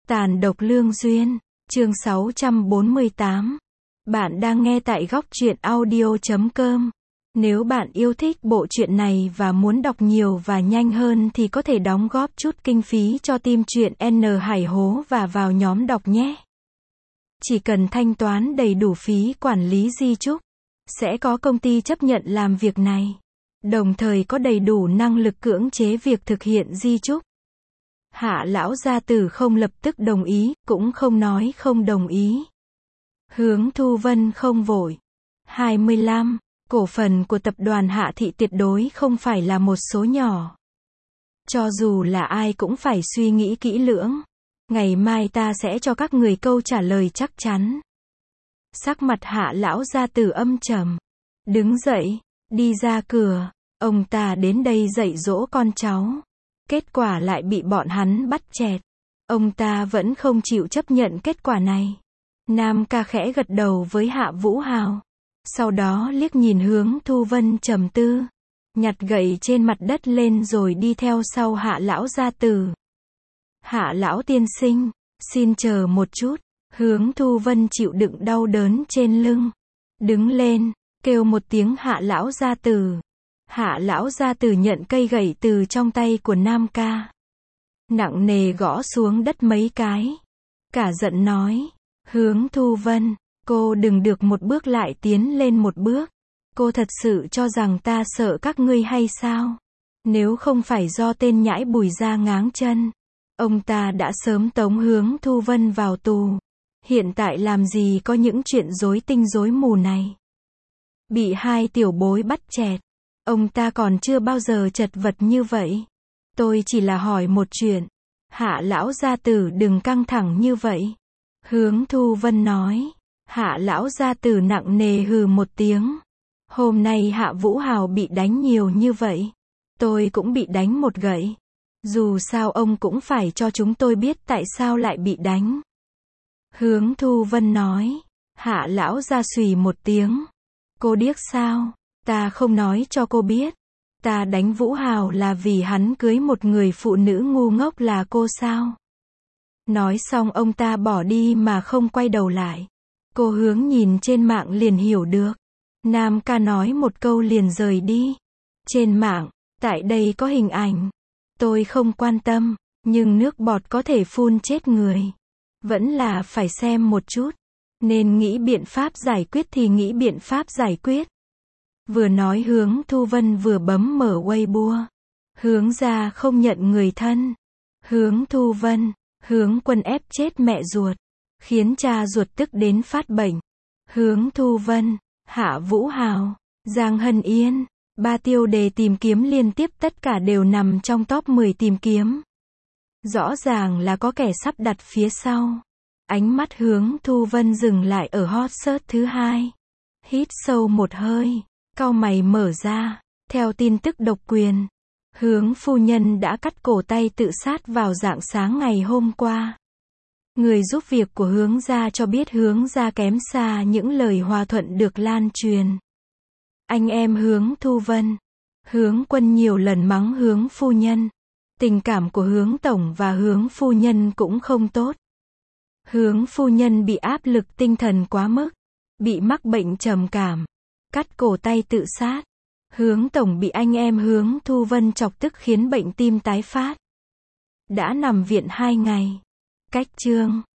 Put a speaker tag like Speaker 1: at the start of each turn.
Speaker 1: Tàn độc lương duyên, chương 648. Bạn đang nghe tại góc truyện audio.com. Nếu bạn yêu thích bộ truyện này và muốn đọc nhiều và nhanh hơn thì có thể đóng góp chút kinh phí cho team truyện N Hải Hố và vào nhóm đọc nhé. Chỉ cần thanh toán đầy đủ phí quản lý di chúc, sẽ có công ty chấp nhận làm việc này, đồng thời có đầy đủ năng lực cưỡng chế việc thực hiện di chúc. Hạ lão gia tử không lập tức đồng ý, cũng không nói không đồng ý. Hướng Thu Vân không vội. 25. Cổ phần của tập đoàn Hạ Thị tuyệt đối không phải là một số nhỏ. Cho dù là ai cũng phải suy nghĩ kỹ lưỡng. Ngày mai ta sẽ cho các người câu trả lời chắc chắn. Sắc mặt Hạ lão gia tử âm trầm. Đứng dậy, đi ra cửa. Ông ta đến đây dạy dỗ con cháu. Kết quả lại bị bọn hắn bắt chẹt. Ông ta vẫn không chịu chấp nhận kết quả này. Nam ca khẽ gật đầu với Hạ Vũ Hào. Sau đó liếc nhìn Hướng Thu Vân trầm tư. Nhặt gậy trên mặt đất lên rồi đi theo sau Hạ lão gia tử. Hạ lão tiên sinh, xin chờ một chút. Hướng Thu Vân chịu đựng đau đớn trên lưng. Đứng lên, kêu một tiếng Hạ lão gia tử. Hạ lão gia tử nhận cây gậy từ trong tay của Nam ca. Nặng nề gõ xuống đất mấy cái. Cả giận nói, Hướng Thu Vân, cô đừng được một bước lại tiến lên một bước. Cô thật sự cho rằng ta sợ các ngươi hay sao? Nếu không phải do tên nhãi Bùi ra ngáng chân, ông ta đã sớm tống Hướng Thu Vân vào tù. Hiện tại làm gì có những chuyện rối tinh rối mù này. Bị hai tiểu bối bắt chẹt. Ông ta còn chưa bao giờ chật vật như vậy. Tôi chỉ là hỏi một chuyện. Hạ lão gia tử đừng căng thẳng như vậy. Hướng Thu Vân nói. Hạ lão gia tử nặng nề hừ một tiếng. Hôm nay Hạ Vũ Hào bị đánh nhiều như vậy. Tôi cũng bị đánh một gậy. Dù sao ông cũng phải cho chúng tôi biết tại sao lại bị đánh. Hướng Thu Vân nói. Hạ lão gia xùy một tiếng. Cô điếc sao? Ta không nói cho cô biết. Ta đánh Vũ Hào là vì hắn cưới một người phụ nữ ngu ngốc là cô sao? Nói xong ông ta bỏ đi mà không quay đầu lại. Cô Hướng nhìn trên mạng liền hiểu được. Nam ca nói một câu liền rời đi. Trên mạng, tại đây có hình ảnh. Tôi không quan tâm, nhưng nước bọt có thể phun chết người. Vẫn là phải xem một chút. Nên nghĩ biện pháp giải quyết thì nghĩ biện pháp giải quyết. Vừa nói Hướng Thu Vân vừa bấm mở Weibo. Hướng gia không nhận người thân. Hướng Thu Vân, Hướng Quân ép chết mẹ ruột. Khiến cha ruột tức đến phát bệnh. Hướng Thu Vân, Hạ Vũ Hào, Giang Hân Yên. 3 tiêu đề tìm kiếm liên tiếp tất cả đều nằm trong top 10 tìm kiếm. Rõ ràng là có kẻ sắp đặt phía sau. Ánh mắt Hướng Thu Vân dừng lại ở hot search thứ 2. Hít sâu một hơi. Cau mày mở ra, theo tin tức độc quyền, Hướng phu nhân đã cắt cổ tay tự sát vào rạng sáng ngày hôm qua. Người giúp việc của Hướng gia cho biết Hướng gia kém xa những lời hòa thuận được lan truyền. Anh em Hướng Thu Vân, Hướng Quân nhiều lần mắng Hướng phu nhân. Tình cảm của Hướng tổng và Hướng phu nhân cũng không tốt. Hướng phu nhân bị áp lực tinh thần quá mức, bị mắc bệnh trầm cảm. Cắt cổ tay tự sát. Hướng tổng bị anh em Hướng Thu Vân chọc tức khiến bệnh tim tái phát. Đã nằm viện 2 ngày. Cách chương